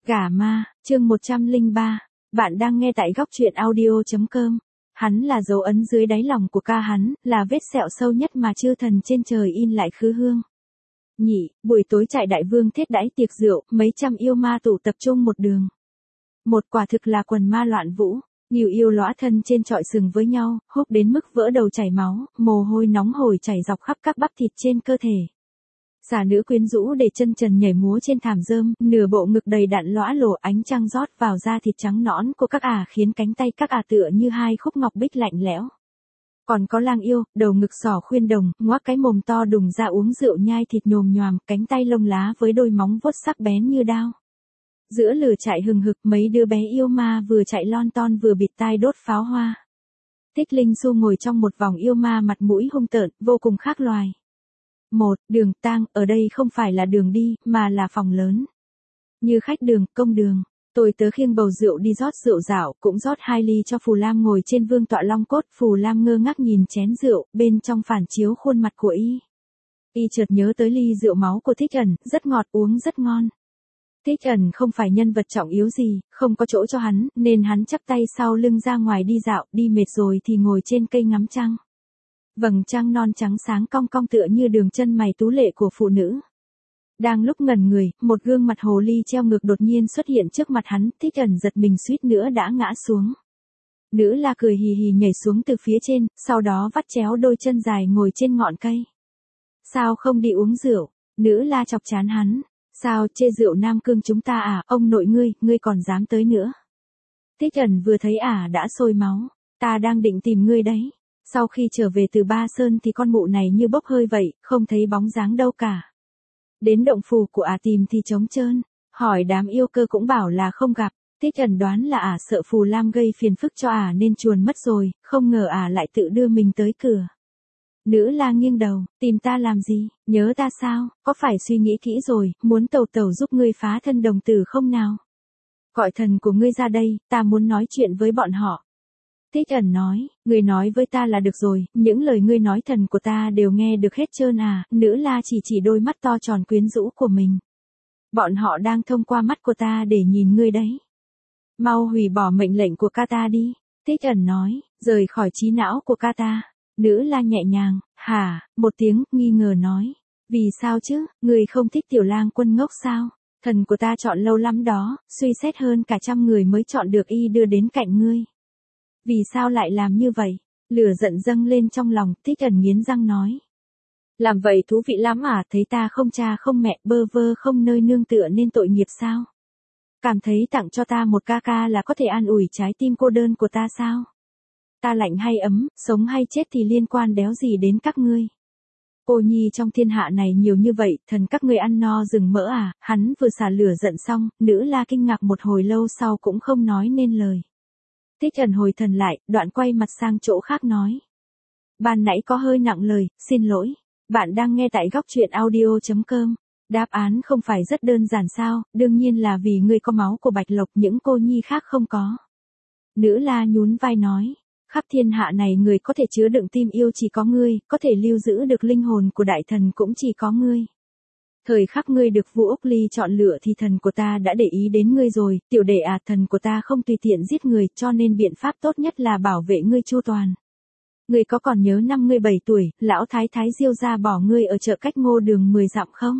Gả ma, chương 103. Bạn đang nghe tại góc truyện audio.com. Hắn là dấu ấn dưới đáy lòng của ca hắn, là vết sẹo sâu nhất mà chư thần trên trời in lại khứ hương. Nhị, buổi tối trại đại vương thiết đãi tiệc rượu, mấy trăm yêu ma tụ tập trung một đường. Một quả thực là quần ma loạn vũ, nhiều yêu lõa thân trên trọi sừng với nhau, húc đến mức vỡ đầu chảy máu, mồ hôi nóng hổi chảy dọc khắp các bắp thịt trên cơ thể. Xà nữ quyến rũ để chân trần nhảy múa trên thảm rơm, nửa bộ ngực đầy đặn lõa lổ, ánh trăng rót vào da thịt trắng nõn của các ả khiến cánh tay các ả tựa như hai khúc ngọc bích lạnh lẽo. Còn có lang yêu, đầu ngực sỏ khuyên đồng, ngoác cái mồm to đùng ra uống rượu nhai thịt nhồm nhoàm, cánh tay lông lá với đôi móng vuốt sắc bén như đao. Giữa lửa chạy hừng hực, mấy đứa bé yêu ma vừa chạy lon ton vừa bịt tai đốt pháo hoa. Thích Linh Xu ngồi trong một vòng yêu ma, mặt mũi hung tợn, vô cùng khác loài. Một, đường tang, ở đây không phải là đường đi, mà là phòng lớn. Như khách đường, công đường, tôi tớ khiêng bầu rượu đi rót rượu rảo, cũng rót 2 ly cho Phù Lam ngồi trên vương tọa long cốt. Phù Lam ngơ ngác nhìn chén rượu, bên trong phản chiếu khuôn mặt của y. Y chợt nhớ tới ly rượu máu của Thích Ẩn, rất ngọt, uống rất ngon. Thích Ẩn không phải nhân vật trọng yếu gì, không có chỗ cho hắn, nên hắn chắp tay sau lưng ra ngoài đi dạo, đi mệt rồi thì ngồi trên cây ngắm trăng. Vầng trăng non trắng sáng cong cong tựa như đường chân mày tú lệ của phụ nữ. Đang lúc ngẩn người, một gương mặt hồ ly treo ngược đột nhiên xuất hiện trước mặt hắn. Thích Ẩn giật mình suýt nữa đã ngã xuống. Nữ la cười hì hì nhảy xuống từ phía trên, sau đó vắt chéo đôi chân dài ngồi trên ngọn cây. Sao không đi uống rượu? Nữ la chọc chán hắn. Sao, chê rượu Nam Cương chúng ta à, ông nội ngươi còn dám tới nữa. Thích Ẩn vừa thấy đã sôi máu. Ta đang định tìm ngươi đấy. Sau khi trở về từ Ba Sơn thì con mụ này như bốc hơi vậy, không thấy bóng dáng đâu cả. Đến động phủ của tìm thì trống trơn, hỏi đám yêu cơ cũng bảo là không gặp. Thích Ẩn đoán là sợ Phù Lam gây phiền phức cho nên chuồn mất rồi, không ngờ lại tự đưa mình tới cửa. Nữ la nghiêng đầu, tìm ta làm gì, nhớ ta sao, có phải suy nghĩ kỹ rồi, muốn tẩu giúp ngươi phá thân đồng tử không nào? Gọi thần của ngươi ra đây, ta muốn nói chuyện với bọn họ. Thích Ẩn nói, ngươi nói với ta là được rồi, những lời ngươi nói thần của ta đều nghe được hết trơn nữ la chỉ đôi mắt to tròn quyến rũ của mình. Bọn họ đang thông qua mắt của ta để nhìn ngươi đấy. Mau hủy bỏ mệnh lệnh của ca ta đi, Thích Ẩn nói, rời khỏi trí não của ca ta. Nữ la nhẹ nhàng, một tiếng, nghi ngờ nói. Vì sao chứ, ngươi không thích tiểu lang quân ngốc sao? Thần của ta chọn lâu lắm đó, suy xét hơn cả 100 người mới chọn được y đưa đến cạnh ngươi. Vì sao lại làm như vậy? Lửa giận dâng lên trong lòng, Thích Ẩn nghiến răng nói. Làm vậy thú vị lắm thấy ta không cha không mẹ, bơ vơ không nơi nương tựa nên tội nghiệp sao? Cảm thấy tặng cho ta một ca ca là có thể an ủi trái tim cô đơn của ta sao? Ta lạnh hay ấm, sống hay chết thì liên quan đéo gì đến các ngươi. Cô nhi trong thiên hạ này nhiều như vậy, thần các ngươi ăn no rừng mỡ Hắn vừa xả lửa giận xong, nữ la kinh ngạc một hồi lâu sau cũng không nói nên lời. Thích Ẩn hồi thần lại, đoạn quay mặt sang chỗ khác nói. Ban nãy có hơi nặng lời, xin lỗi. Bạn đang nghe tại góc truyện audio.com. Đáp án không phải rất đơn giản sao, đương nhiên là vì ngươi có máu của Bạch Lộc, những cô nhi khác không có. Nữ la nhún vai nói. Khắp thiên hạ này người có thể chứa đựng tim yêu chỉ có ngươi, có thể lưu giữ được linh hồn của đại thần cũng chỉ có ngươi. Thời khắc ngươi được vua Úc Ly chọn lựa thì thần của ta đã để ý đến ngươi rồi, tiểu đệ thần của ta không tùy tiện giết người, cho nên biện pháp tốt nhất là bảo vệ ngươi chu toàn. Ngươi có còn nhớ năm ngươi 7 tuổi, lão thái thái Diêu ra bỏ ngươi ở chợ cách Ngô Đường 10 dặm không?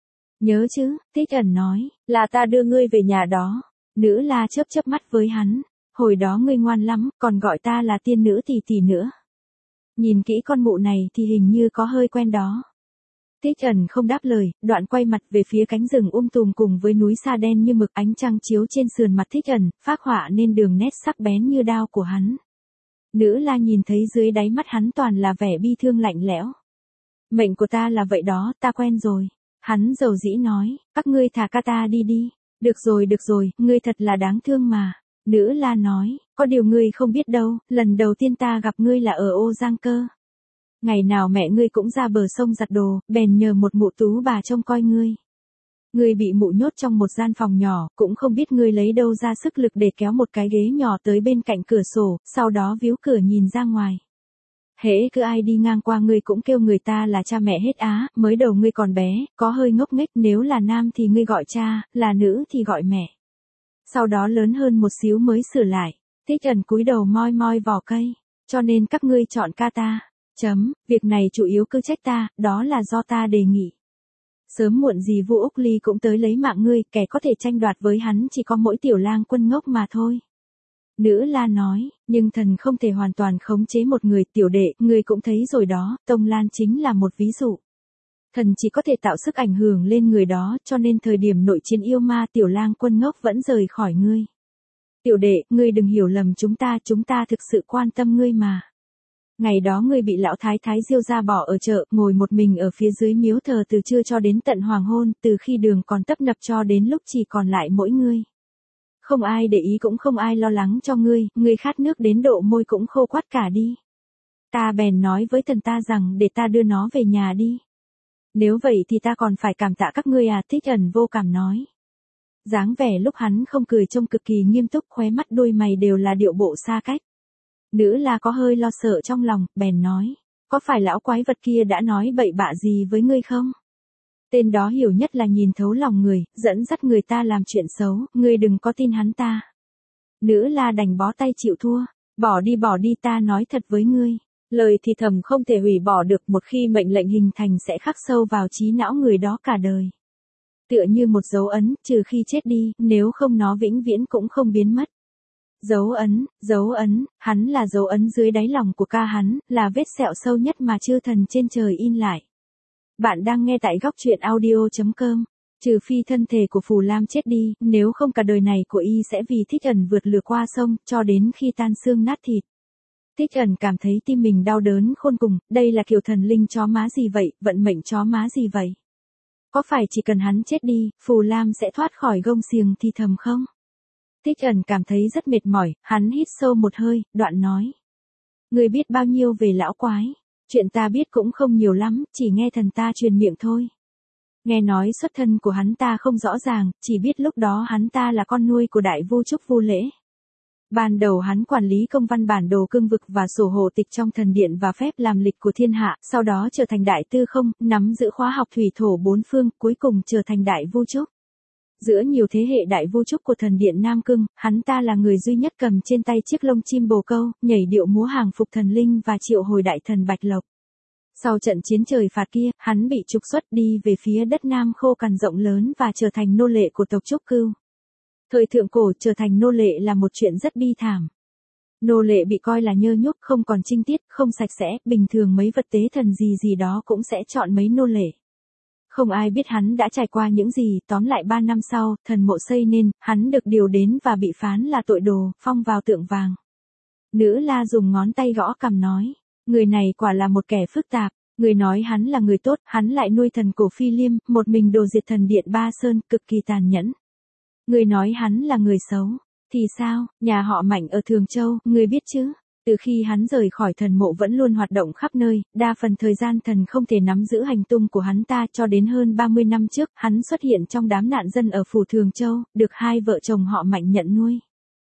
Nhớ chứ, Thích Ẩn nói, là ta đưa ngươi về nhà đó. Nữ la chớp mắt với hắn. Hồi đó ngươi ngoan lắm, còn gọi ta là tiên nữ tỷ nữa. Nhìn kỹ con mụ này thì hình như có hơi quen đó. Thích Ẩn không đáp lời, đoạn quay mặt về phía cánh rừng tùm cùng với núi sa đen như mực, ánh trăng chiếu trên sườn mặt Thích Ẩn, phác họa nên đường nét sắc bén như đao của hắn. Nữ la nhìn thấy dưới đáy mắt hắn toàn là vẻ bi thương lạnh lẽo. Mệnh của ta là vậy đó, ta quen rồi. Hắn dầu dĩ nói, các ngươi thả ca ta đi. Được rồi, ngươi thật là đáng thương mà. Nữ la nói, có điều ngươi không biết đâu, lần đầu tiên ta gặp ngươi là ở Ô Giang Cơ. Ngày nào mẹ ngươi cũng ra bờ sông giặt đồ, bèn nhờ một mụ tú bà trông coi ngươi. Ngươi bị mụ nhốt trong một gian phòng nhỏ, cũng không biết ngươi lấy đâu ra sức lực để kéo một cái ghế nhỏ tới bên cạnh cửa sổ, sau đó víu cửa nhìn ra ngoài. Hễ cứ ai đi ngang qua ngươi cũng kêu người ta là cha mẹ hết mới đầu ngươi còn bé, có hơi ngốc nghếch, nếu là nam thì ngươi gọi cha, là nữ thì gọi mẹ. Sau đó lớn hơn một xíu mới sửa lại. Thích Ẩn cúi đầu moi moi vỏ cây. Cho nên các ngươi chọn ca ta. Việc này chủ yếu cứ trách ta, đó là do ta đề nghị. Sớm muộn gì Vu Úc Ly cũng tới lấy mạng ngươi, kẻ có thể tranh đoạt với hắn chỉ có mỗi Tiểu Lang Quân ngốc mà thôi. Nữ La nói, nhưng thần không thể hoàn toàn khống chế một người. Tiểu đệ, ngươi cũng thấy rồi đó, Tông Lan chính là một ví dụ. Thần chỉ có thể tạo sức ảnh hưởng lên người đó, cho nên thời điểm nội chiến yêu ma Tiểu Lang Quân ngốc vẫn rời khỏi ngươi. Tiểu đệ, ngươi đừng hiểu lầm chúng ta thực sự quan tâm ngươi mà. Ngày đó ngươi bị lão thái thái Diêu ra bỏ ở chợ, ngồi một mình ở phía dưới miếu thờ từ trưa cho đến tận hoàng hôn, từ khi đường còn tấp nập cho đến lúc chỉ còn lại mỗi ngươi. Không ai để ý cũng không ai lo lắng cho ngươi khát nước đến độ môi cũng khô quắt cả đi. Ta bèn nói với thần ta rằng để ta đưa nó về nhà đi. Nếu vậy thì ta còn phải cảm tạ các ngươi à, Thích Ẩn vô cảm nói. Dáng vẻ lúc hắn không cười trông cực kỳ nghiêm túc, khóe mắt đôi mày đều là điệu bộ xa cách. Nữ La có hơi lo sợ trong lòng, bèn nói, có phải lão quái vật kia đã nói bậy bạ gì với ngươi không? Tên đó hiểu nhất là nhìn thấu lòng người, dẫn dắt người ta làm chuyện xấu, ngươi đừng có tin hắn ta. Nữ La đành bó tay chịu thua, bỏ đi ta nói thật với ngươi. Lời thì thầm không thể hủy bỏ được, một khi mệnh lệnh hình thành sẽ khắc sâu vào trí não người đó cả đời. Tựa như một dấu ấn, trừ khi chết đi, nếu không nó vĩnh viễn cũng không biến mất. Dấu ấn, hắn là dấu ấn dưới đáy lòng của ca hắn, là vết sẹo sâu nhất mà chư thần trên trời in lại. Bạn đang nghe tại góc truyện audio.com. Trừ phi thân thể của Phù Lam chết đi, nếu không cả đời này của y sẽ vì Thích Ẩn vượt lửa qua sông, cho đến khi tan xương nát thịt. Thích Ẩn cảm thấy tim mình đau đớn khôn cùng, đây là kiểu thần linh chó má gì vậy, vận mệnh chó má gì vậy? Có phải chỉ cần hắn chết đi, Phù Lam sẽ thoát khỏi gông xiềng thì thầm không? Thích Ẩn cảm thấy rất mệt mỏi, hắn hít sâu một hơi, đoạn nói. Ngươi biết bao nhiêu về lão quái? Chuyện ta biết cũng không nhiều lắm, chỉ nghe thần ta truyền miệng thôi. Nghe nói xuất thân của hắn ta không rõ ràng, chỉ biết lúc đó hắn ta là con nuôi của đại vu Trúc Vu Lễ. Ban đầu hắn quản lý công văn bản đồ cương vực và sổ hộ tịch trong thần điện và phép làm lịch của thiên hạ, sau đó trở thành đại tư không, nắm giữ khóa học thủy thổ bốn phương, cuối cùng trở thành đại vu Trúc. Giữa nhiều thế hệ đại vu Trúc của thần điện Nam Cương, hắn ta là người duy nhất cầm trên tay chiếc lông chim bồ câu, nhảy điệu múa hàng phục thần linh và triệu hồi đại thần Bạch Lộc. Sau trận chiến trời phạt kia, hắn bị trục xuất đi về phía đất Nam khô cằn rộng lớn và trở thành nô lệ của tộc Trúc Cưu. Thời thượng cổ trở thành nô lệ là một chuyện rất bi thảm. Nô lệ bị coi là nhơ nhúc, không còn trinh tiết, không sạch sẽ, bình thường mấy vật tế thần gì đó cũng sẽ chọn mấy nô lệ. Không ai biết hắn đã trải qua những gì, tóm lại 3 năm sau, thần mộ xây nên, hắn được điều đến và bị phán là tội đồ, phong vào tượng vàng. Nữ La dùng ngón tay gõ cằm nói, người này quả là một kẻ phức tạp, người nói hắn là người tốt, hắn lại nuôi thần cổ Phi Liêm, một mình đồ diệt thần điện Ba Sơn, cực kỳ tàn nhẫn. Người nói hắn là người xấu, thì sao, nhà họ Mạnh ở Thường Châu, người biết chứ? Từ khi hắn rời khỏi thần mộ vẫn luôn hoạt động khắp nơi, đa phần thời gian thần không thể nắm giữ hành tung của hắn ta, cho đến hơn 30 năm trước, hắn xuất hiện trong đám nạn dân ở phủ Thường Châu, được hai vợ chồng họ Mạnh nhận nuôi.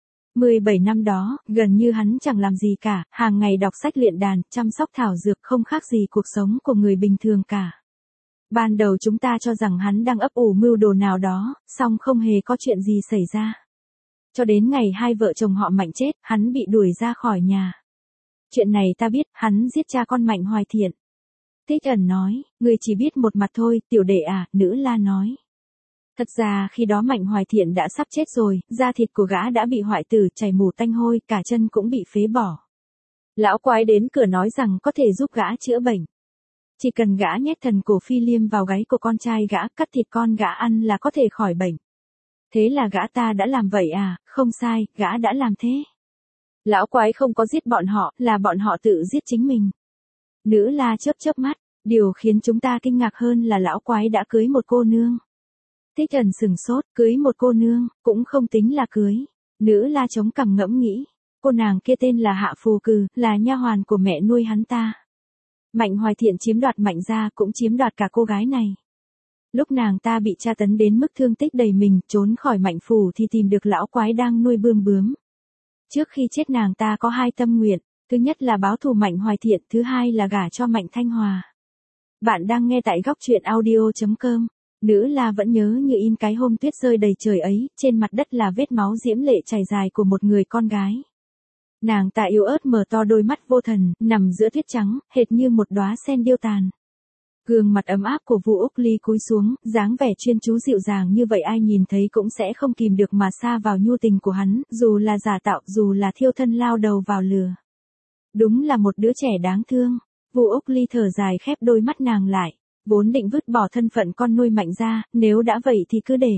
17 năm đó, gần như hắn chẳng làm gì cả, hàng ngày đọc sách luyện đàn, chăm sóc thảo dược, không khác gì cuộc sống của người bình thường cả. Ban đầu chúng ta cho rằng hắn đang ấp ủ mưu đồ nào đó, song không hề có chuyện gì xảy ra. Cho đến ngày hai vợ chồng họ Mạnh chết, hắn bị đuổi ra khỏi nhà. Chuyện này ta biết, hắn giết cha con Mạnh Hoài Thiện. Thích Ẩn nói, ngươi chỉ biết một mặt thôi, tiểu đệ à, Nữ La nói. Thật ra khi đó Mạnh Hoài Thiện đã sắp chết rồi, da thịt của gã đã bị hoại tử, chảy mủ tanh hôi, cả chân cũng bị phế bỏ. Lão quái đến cửa nói rằng có thể giúp gã chữa bệnh. Chỉ cần gã nhét thần cổ Phi Liêm vào gáy của con trai gã, cắt thịt con gã ăn là có thể khỏi bệnh. Thế là gã ta đã làm vậy à? Không sai, gã đã làm thế. Lão quái không có giết bọn họ, là bọn họ tự giết chính mình. Nữ La chớp chớp mắt, điều khiến chúng ta kinh ngạc hơn là lão quái đã cưới một cô nương. Thích Ẩn sừng sốt, cưới một cô nương, cũng không tính là cưới. Nữ La chống cằm ngẫm nghĩ, cô nàng kia tên là Hạ Phù Cừ, là nha hoàn của mẹ nuôi hắn ta. Mạnh Hoài Thiện chiếm đoạt Mạnh gia, cũng chiếm đoạt cả cô gái này. Lúc nàng ta bị tra tấn đến mức thương tích đầy mình, trốn khỏi Mạnh phủ thì tìm được lão quái đang nuôi bươm bướm. Trước khi chết nàng ta có hai tâm nguyện, thứ nhất là báo thù Mạnh Hoài Thiện, thứ hai là gả cho Mạnh Thanh Hòa. Bạn đang nghe tại góc truyện audio.com. Nữ La vẫn nhớ như in cái hôm tuyết rơi đầy trời ấy, trên mặt đất là vết máu diễm lệ chảy dài của một người con gái. Nàng ta yếu ớt mở to đôi mắt vô thần, nằm giữa tuyết trắng, hệt như một đóa sen điêu tàn. Gương mặt ấm áp của Vu Úc Ly cúi xuống, dáng vẻ chuyên chú dịu dàng như vậy ai nhìn thấy cũng sẽ không kìm được mà sa vào nhu tình của hắn, dù là giả tạo, dù là thiêu thân lao đầu vào lửa. Đúng là một đứa trẻ đáng thương. Vu Úc Ly thở dài khép đôi mắt nàng lại, vốn định vứt bỏ thân phận con nuôi Mạnh ra, nếu đã vậy thì cứ để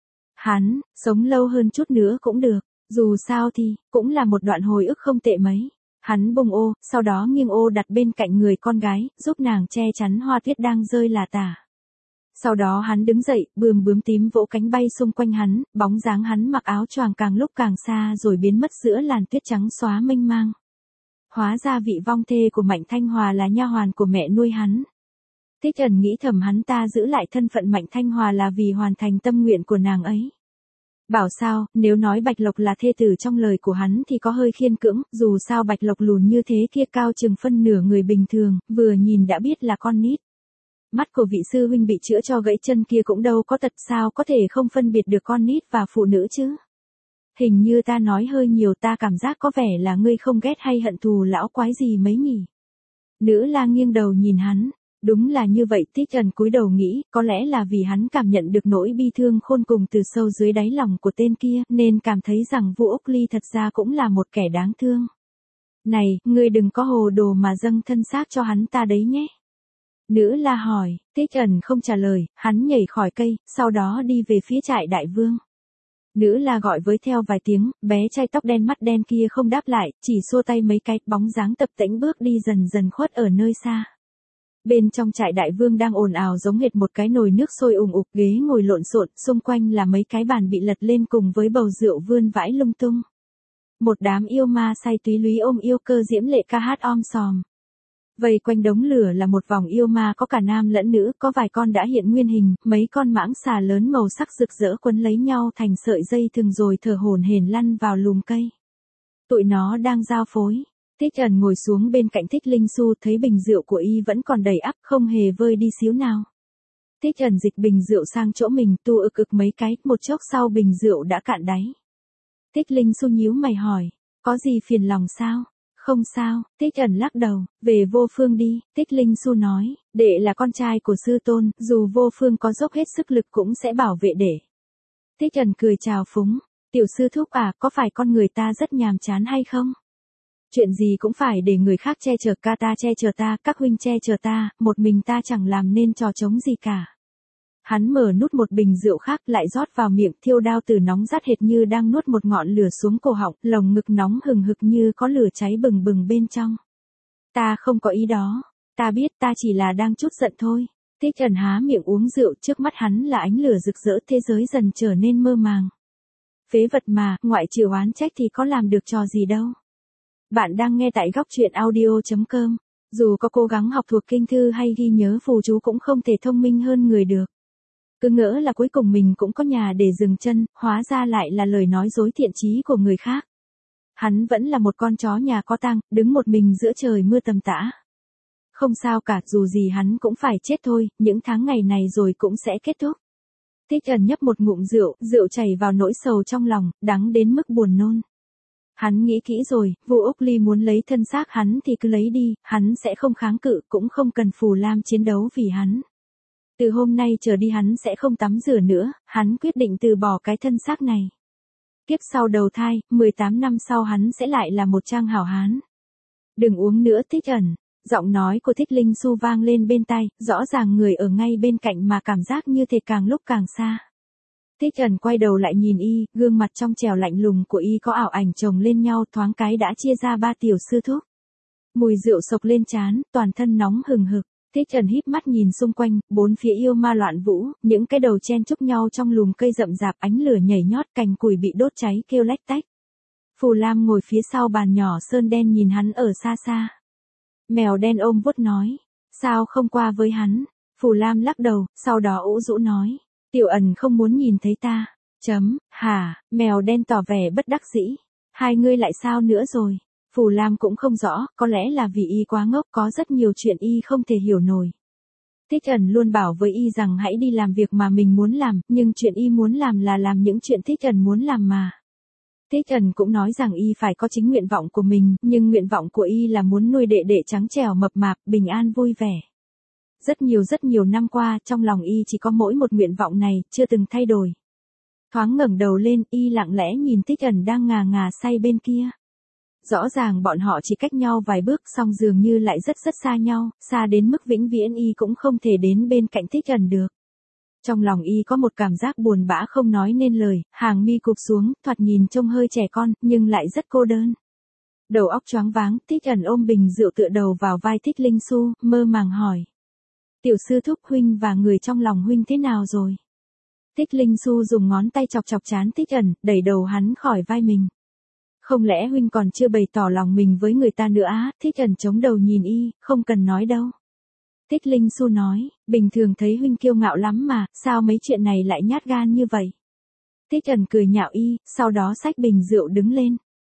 hắn sống lâu hơn chút nữa cũng được, dù sao thì cũng là một đoạn hồi ức không tệ mấy. Hắn bung ô, sau đó nghiêng ô đặt bên cạnh người con gái, giúp nàng che chắn hoa tuyết đang rơi lả tả. Sau đó hắn đứng dậy, bướm tím vỗ cánh bay xung quanh hắn, bóng dáng hắn mặc áo choàng càng lúc càng xa rồi biến mất giữa làn tuyết trắng xóa mênh mang. Hóa ra vị vong thê của Mạnh Thanh Hòa là nha hoàn của mẹ nuôi hắn. Thích Ẩn nghĩ thầm hắn ta giữ lại thân phận Mạnh Thanh Hòa là vì hoàn thành tâm nguyện của nàng ấy. Bảo sao, nếu nói Bạch Lộc là thê tử trong lời của hắn thì có hơi khiên cưỡng, dù sao Bạch Lộc lùn như thế kia cao chừng phân nửa người bình thường, vừa nhìn đã biết là con nít. Mắt của vị sư huynh bị chữa cho gãy chân kia cũng đâu có tật sao có thể không phân biệt được con nít và phụ nữ chứ. Hình như ta nói hơi nhiều, ta cảm giác có vẻ là ngươi không ghét hay hận thù lão quái gì mấy nhỉ. Nữ La nghiêng đầu nhìn hắn. Đúng là như vậy, Thích Ẩn cúi đầu nghĩ, có lẽ là vì hắn cảm nhận được nỗi bi thương khôn cùng từ sâu dưới đáy lòng của tên kia, nên cảm thấy rằng Vu Úc Ly thật ra cũng là một kẻ đáng thương. Này, ngươi đừng có hồ đồ mà dâng thân xác cho hắn ta đấy nhé. Nữ La hỏi, Thích Ẩn không trả lời, hắn nhảy khỏi cây, sau đó đi về phía trại đại vương. Nữ La gọi với theo vài tiếng, bé trai tóc đen mắt đen kia không đáp lại, chỉ xua tay mấy cái, bóng dáng tập tễnh bước đi dần dần khuất ở nơi xa. Bên trong trại đại vương đang ồn ào giống hệt một cái nồi nước sôi ùng ục, ghế ngồi lộn xộn, xung quanh là mấy cái bàn bị lật lên cùng với bầu rượu vươn vãi lung tung. Một đám yêu ma say túy lúy ôm yêu cơ diễm lệ ca hát om sòm. Vây quanh đống lửa là một vòng yêu ma có cả nam lẫn nữ, có vài con đã hiện nguyên hình, mấy con mãng xà lớn màu sắc rực rỡ quấn lấy nhau thành sợi dây thừng rồi thở hổn hển lăn vào lùm cây. Tụi nó đang giao phối. Thích Ẩn ngồi xuống bên cạnh Thích Linh Xu, thấy bình rượu của y vẫn còn đầy ắp, không hề vơi đi xíu nào. Thích Ẩn dịch bình rượu sang chỗ mình, tu ực ực mấy cái, một chốc sau bình rượu đã cạn đáy. Thích Linh Xu nhíu mày hỏi, có gì phiền lòng sao? Không sao, Thích Ẩn lắc đầu, về Vô Phương đi. Thích Linh Xu nói, đệ là con trai của sư tôn, dù Vô Phương có dốc hết sức lực cũng sẽ bảo vệ đệ. Thích Ẩn cười chào phúng, tiểu sư thúc à, có phải con người ta rất nhàm chán hay không? Chuyện gì cũng phải để người khác che chở, ca ta che chở ta, các huynh che chở ta, một mình ta chẳng làm nên trò trống gì cả. Hắn mở nút một bình rượu khác lại rót vào miệng, thiêu đao từ nóng rát hệt như đang nuốt một ngọn lửa xuống cổ họng, lồng ngực nóng hừng hực như có lửa cháy bừng bừng bên trong. Ta không có ý đó, ta biết ta chỉ là đang chút giận thôi. Thích Ẩn há miệng uống rượu, trước mắt hắn là ánh lửa rực rỡ, thế giới dần trở nên mơ màng. Phế vật mà, ngoại trừ oán trách thì có làm được trò gì đâu. Bạn đang nghe tại góc truyện audio.com. Dù có cố gắng học thuộc kinh thư hay ghi nhớ phù chú cũng không thể thông minh hơn người được. Cứ ngỡ là cuối cùng mình cũng có nhà để dừng chân, hóa ra lại là lời nói dối thiện chí của người khác. Hắn vẫn là một con chó nhà có tang, đứng một mình giữa trời mưa tầm tã. Không sao cả, dù gì hắn cũng phải chết thôi, những tháng ngày này rồi cũng sẽ kết thúc. Thích Ẩn nhấp một ngụm rượu, rượu chảy vào nỗi sầu trong lòng, đắng đến mức buồn nôn. Hắn nghĩ kỹ rồi, Vu Úc Ly muốn lấy thân xác hắn thì cứ lấy đi, hắn sẽ không kháng cự, cũng không cần Phù Lam chiến đấu vì hắn. Từ hôm nay trở đi hắn sẽ không tắm rửa nữa, hắn quyết định từ bỏ cái thân xác này. Kiếp sau đầu thai, 18 năm sau hắn sẽ lại là một trang hảo hán. Đừng uống nữa Thích Ẩn. Giọng nói của Thích Linh Xu vang lên bên tai, rõ ràng người ở ngay bên cạnh mà cảm giác như thể càng lúc càng xa. Thích Ẩn quay đầu lại nhìn y, gương mặt trong trẻo lạnh lùng của y có ảo ảnh chồng lên nhau, thoáng cái đã chia ra ba tiểu sư thúc. Mùi rượu sộc lên trán, toàn thân nóng hừng hực. Thích Ẩn híp mắt nhìn xung quanh, bốn phía yêu ma loạn vũ, những cái đầu chen chúc nhau trong lùm cây rậm rạp, ánh lửa nhảy nhót, cành củi bị đốt cháy kêu lách tách. Phù Lam ngồi phía sau bàn nhỏ sơn đen nhìn hắn ở xa xa. Mèo đen ôm vuốt nói, sao không qua với hắn? Phù Lam lắc đầu, sau đó ủ rũ nói, Tiểu Ẩn không muốn nhìn thấy ta. Hả? Mèo đen tỏ vẻ bất đắc dĩ. Hai ngươi lại sao nữa rồi? Phù Lam cũng không rõ, có lẽ là vì y quá ngốc, có rất nhiều chuyện y không thể hiểu nổi. Thích Ẩn luôn bảo với y rằng hãy đi làm việc mà mình muốn làm, nhưng chuyện y muốn làm là làm những chuyện Thích Ẩn muốn làm mà. Thích Ẩn cũng nói rằng y phải có chính nguyện vọng của mình, nhưng nguyện vọng của y là muốn nuôi đệ đệ trắng trẻo mập mạp, bình an vui vẻ. Rất nhiều năm qua, trong lòng y chỉ có mỗi một nguyện vọng này, chưa từng thay đổi. Thoáng ngẩng đầu lên, y lặng lẽ nhìn Thích Ẩn đang ngà ngà say bên kia. Rõ ràng bọn họ chỉ cách nhau vài bước, song dường như lại rất xa nhau, xa đến mức vĩnh viễn y cũng không thể đến bên cạnh Thích Ẩn được. Trong lòng y có một cảm giác buồn bã không nói nên lời, hàng mi cụp xuống, thoạt nhìn trông hơi trẻ con, nhưng lại rất cô đơn. Đầu óc choáng váng, Thích Ẩn ôm bình rượu tựa đầu vào vai Thích Linh Xu, mơ màng hỏi. Tiểu sư thúc, huynh và người trong lòng huynh thế nào rồi? Thích Linh Xu dùng ngón tay chọc trán Thích Ẩn, đẩy đầu hắn khỏi vai mình. Không lẽ huynh còn chưa bày tỏ lòng mình với người ta nữa á? Thích Ẩn chống đầu nhìn y, không cần nói đâu. Thích Linh Xu nói, bình thường thấy huynh kiêu ngạo lắm mà, sao mấy chuyện này lại nhát gan như vậy? Thích Ẩn cười nhạo y, sau đó xách bình rượu đứng lên.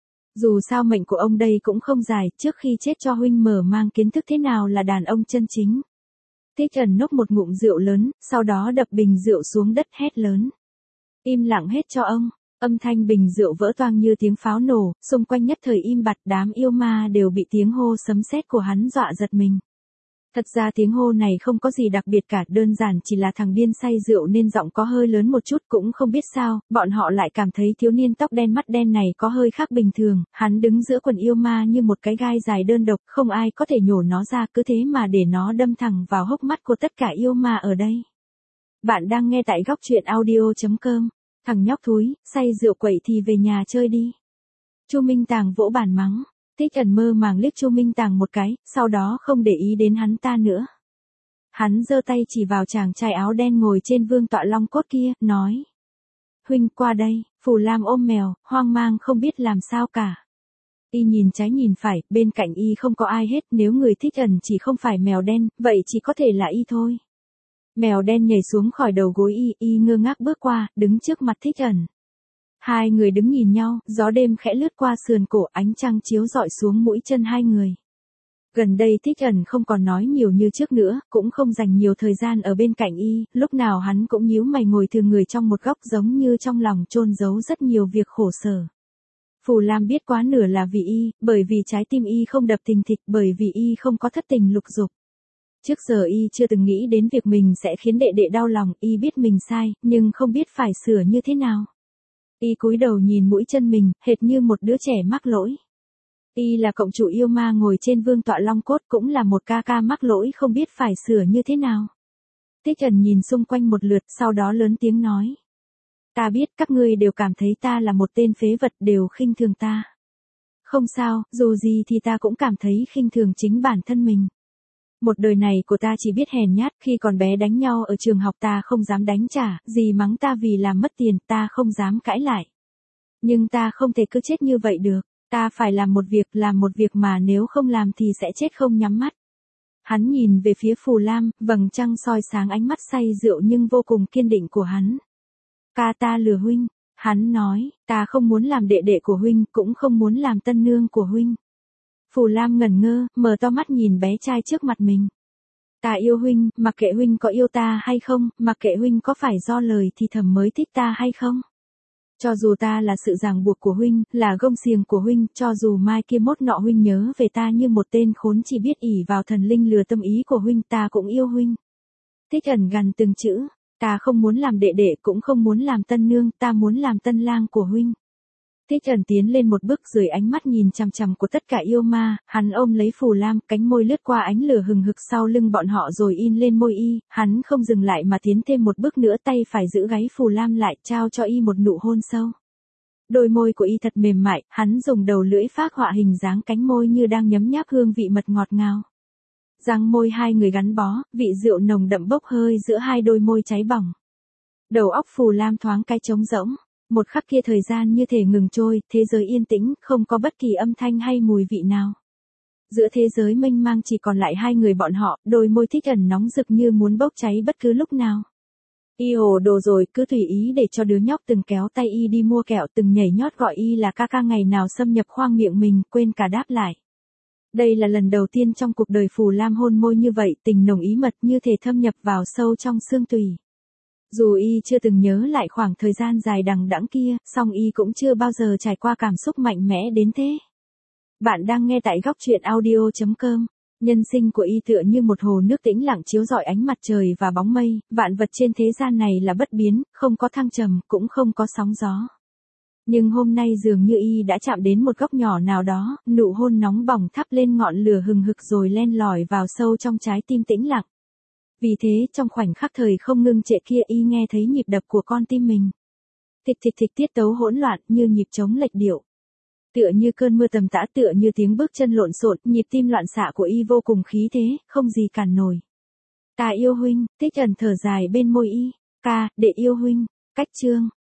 Dù sao mệnh của ông đây cũng không dài, trước khi chết cho huynh mở mang kiến thức thế nào là đàn ông chân chính. Thích Ẩn nốc một ngụm rượu lớn, sau đó đập bình rượu xuống đất hét lớn. Im lặng hết cho ông. Âm thanh bình rượu vỡ toang như tiếng pháo nổ, xung quanh nhất thời im bặt, đám yêu ma đều bị tiếng hô sấm sét của hắn dọa giật mình. Thật ra tiếng hô này không có gì đặc biệt cả, đơn giản chỉ là thằng điên say rượu nên giọng có hơi lớn một chút, cũng không biết sao, bọn họ lại cảm thấy thiếu niên tóc đen mắt đen này có hơi khác bình thường, hắn đứng giữa quần yêu ma như một cái gai dài đơn độc, không ai có thể nhổ nó ra, cứ thế mà để nó đâm thẳng vào hốc mắt của tất cả yêu ma ở đây. Bạn đang nghe tại góc truyện audio.com. Thằng nhóc thúi, say rượu quậy thì về nhà chơi đi. Chu Minh Tàng vỗ bàn mắng. Thích Ẩn mơ màng liếc Chu Minh Tàng một cái, sau đó không để ý đến hắn ta nữa. Hắn giơ tay chỉ vào chàng trai áo đen ngồi trên vương tọa long cốt kia, nói. Huynh qua đây. Phù Lam ôm mèo, hoang mang không biết làm sao cả. Y nhìn trái nhìn phải, bên cạnh y không có ai hết, nếu người Thích Ẩn chỉ không phải mèo đen, vậy chỉ có thể là y thôi. Mèo đen nhảy xuống khỏi đầu gối y ngơ ngác bước qua, đứng trước mặt Thích Ẩn. Hai người đứng nhìn nhau, gió đêm khẽ lướt qua sườn cổ, ánh trăng chiếu rọi xuống mũi chân hai người. Gần đây Thích Ẩn không còn nói nhiều như trước nữa, cũng không dành nhiều thời gian ở bên cạnh y, lúc nào hắn cũng nhíu mày ngồi thường người trong một góc, giống như trong lòng chôn giấu rất nhiều việc khổ sở. Phù Lam biết quá nửa là vì y, bởi vì trái tim y không đập thình thịch, bởi vì y không có thất tình lục dục. Trước giờ y chưa từng nghĩ đến việc mình sẽ khiến đệ đệ đau lòng, y biết mình sai, nhưng không biết phải sửa như thế nào. Y cúi đầu nhìn mũi chân mình, hệt như một đứa trẻ mắc lỗi. Y là cộng chủ yêu ma ngồi trên vương tọa long cốt, cũng là một ca ca mắc lỗi không biết phải sửa như thế nào. Thích Ẩn nhìn xung quanh một lượt, sau đó lớn tiếng nói. Ta biết các ngươi đều cảm thấy ta là một tên phế vật, đều khinh thường ta. Không sao, dù gì thì ta cũng cảm thấy khinh thường chính bản thân mình. Một đời này của ta chỉ biết hèn nhát, khi còn bé đánh nhau ở trường học ta không dám đánh trả, dì mắng ta vì làm mất tiền, ta không dám cãi lại. Nhưng ta không thể cứ chết như vậy được, ta phải làm một việc mà nếu không làm thì sẽ chết không nhắm mắt. Hắn nhìn về phía Phù Lam, vầng trăng soi sáng ánh mắt say rượu nhưng vô cùng kiên định của hắn. Ca ta lừa huynh, hắn nói, ta không muốn làm đệ đệ của huynh, cũng không muốn làm tân nương của huynh. Phù Lam ngẩn ngơ, mở to mắt nhìn bé trai trước mặt mình. Ta yêu huynh, mặc kệ huynh có yêu ta hay không, mặc kệ huynh có phải do lời thì thầm mới thích ta hay không. Cho dù ta là sự ràng buộc của huynh, là gông xiềng của huynh, cho dù mai kia mốt nọ huynh nhớ về ta như một tên khốn chỉ biết ỷ vào thần linh lừa tâm ý của huynh, ta cũng yêu huynh. Thích Ẩn gằn từng chữ, ta không muốn làm đệ đệ, cũng không muốn làm tân nương, ta muốn làm tân lang của huynh. Thích Ẩn tiến lên một bước, dưới ánh mắt nhìn chằm chằm của tất cả yêu ma, hắn ôm lấy Phù Lam, cánh môi lướt qua ánh lửa hừng hực sau lưng bọn họ rồi in lên môi y, hắn không dừng lại mà tiến thêm một bước nữa, tay phải giữ gáy Phù Lam lại, trao cho y một nụ hôn sâu. Đôi môi của y thật mềm mại, hắn dùng đầu lưỡi phác họa hình dáng cánh môi như đang nhấm nháp hương vị mật ngọt ngào. Răng môi hai người gắn bó, vị rượu nồng đậm bốc hơi giữa hai đôi môi cháy bỏng. Đầu óc Phù Lam thoáng cái trống rỗng. Một khắc kia thời gian như thể ngừng trôi, thế giới yên tĩnh, không có bất kỳ âm thanh hay mùi vị nào. Giữa thế giới mênh mang chỉ còn lại hai người bọn họ, đôi môi Thích Ẩn nóng rực như muốn bốc cháy bất cứ lúc nào. Y hồ đồ rồi, cứ tùy ý để cho đứa nhóc từng kéo tay y đi mua kẹo, từng nhảy nhót gọi y là ca ca, ngày nào xâm nhập khoang miệng mình, quên cả đáp lại. Đây là lần đầu tiên trong cuộc đời Phù Lam hôn môi như vậy, tình nồng ý mật như thể thâm nhập vào sâu trong xương tủy. Dù y chưa từng nhớ lại khoảng thời gian dài đằng đẵng kia, song y cũng chưa bao giờ trải qua cảm xúc mạnh mẽ đến thế. Bạn đang nghe tại góc truyện audio.com. Nhân sinh của y tựa như một hồ nước tĩnh lặng chiếu rọi ánh mặt trời và bóng mây, vạn vật trên thế gian này là bất biến, không có thăng trầm, cũng không có sóng gió. Nhưng hôm nay dường như y đã chạm đến một góc nhỏ nào đó, nụ hôn nóng bỏng thắp lên ngọn lửa hừng hực rồi len lỏi vào sâu trong trái tim tĩnh lặng. Vì thế, trong khoảnh khắc thời không ngưng trệ kia y nghe thấy nhịp đập của con tim mình. Thịch thịch thịch, tiết tấu hỗn loạn như nhịp trống lệch điệu. Tựa như cơn mưa tầm tã, tựa như tiếng bước chân lộn xộn, nhịp tim loạn xạ của y vô cùng khí thế, không gì cản nổi. Ta yêu huynh, Tích Ẩn thở dài bên môi y. Ca, để yêu huynh. Cách chương.